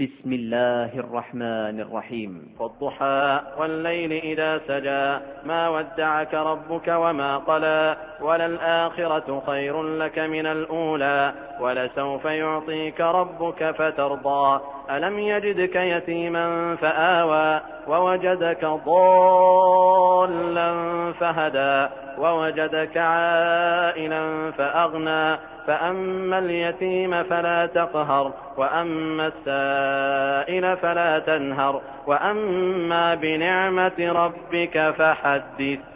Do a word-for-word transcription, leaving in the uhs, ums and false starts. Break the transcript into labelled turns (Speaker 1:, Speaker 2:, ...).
Speaker 1: بسم الله الرحمن الرحيم.
Speaker 2: والضحى والليل إذا سجى ما ودعك ربك وما قلى وللآخرة خير لك من الأولى ولسوف يعطيك ربك فترضى ألم يجدك يتيما فآوى ووجدك ضالا فهدى ووجدك عائلا فأغنى فأما اليتيم فلا تقهر وأما السائل فلا تنهر وأما بنعمة ربك فحدث.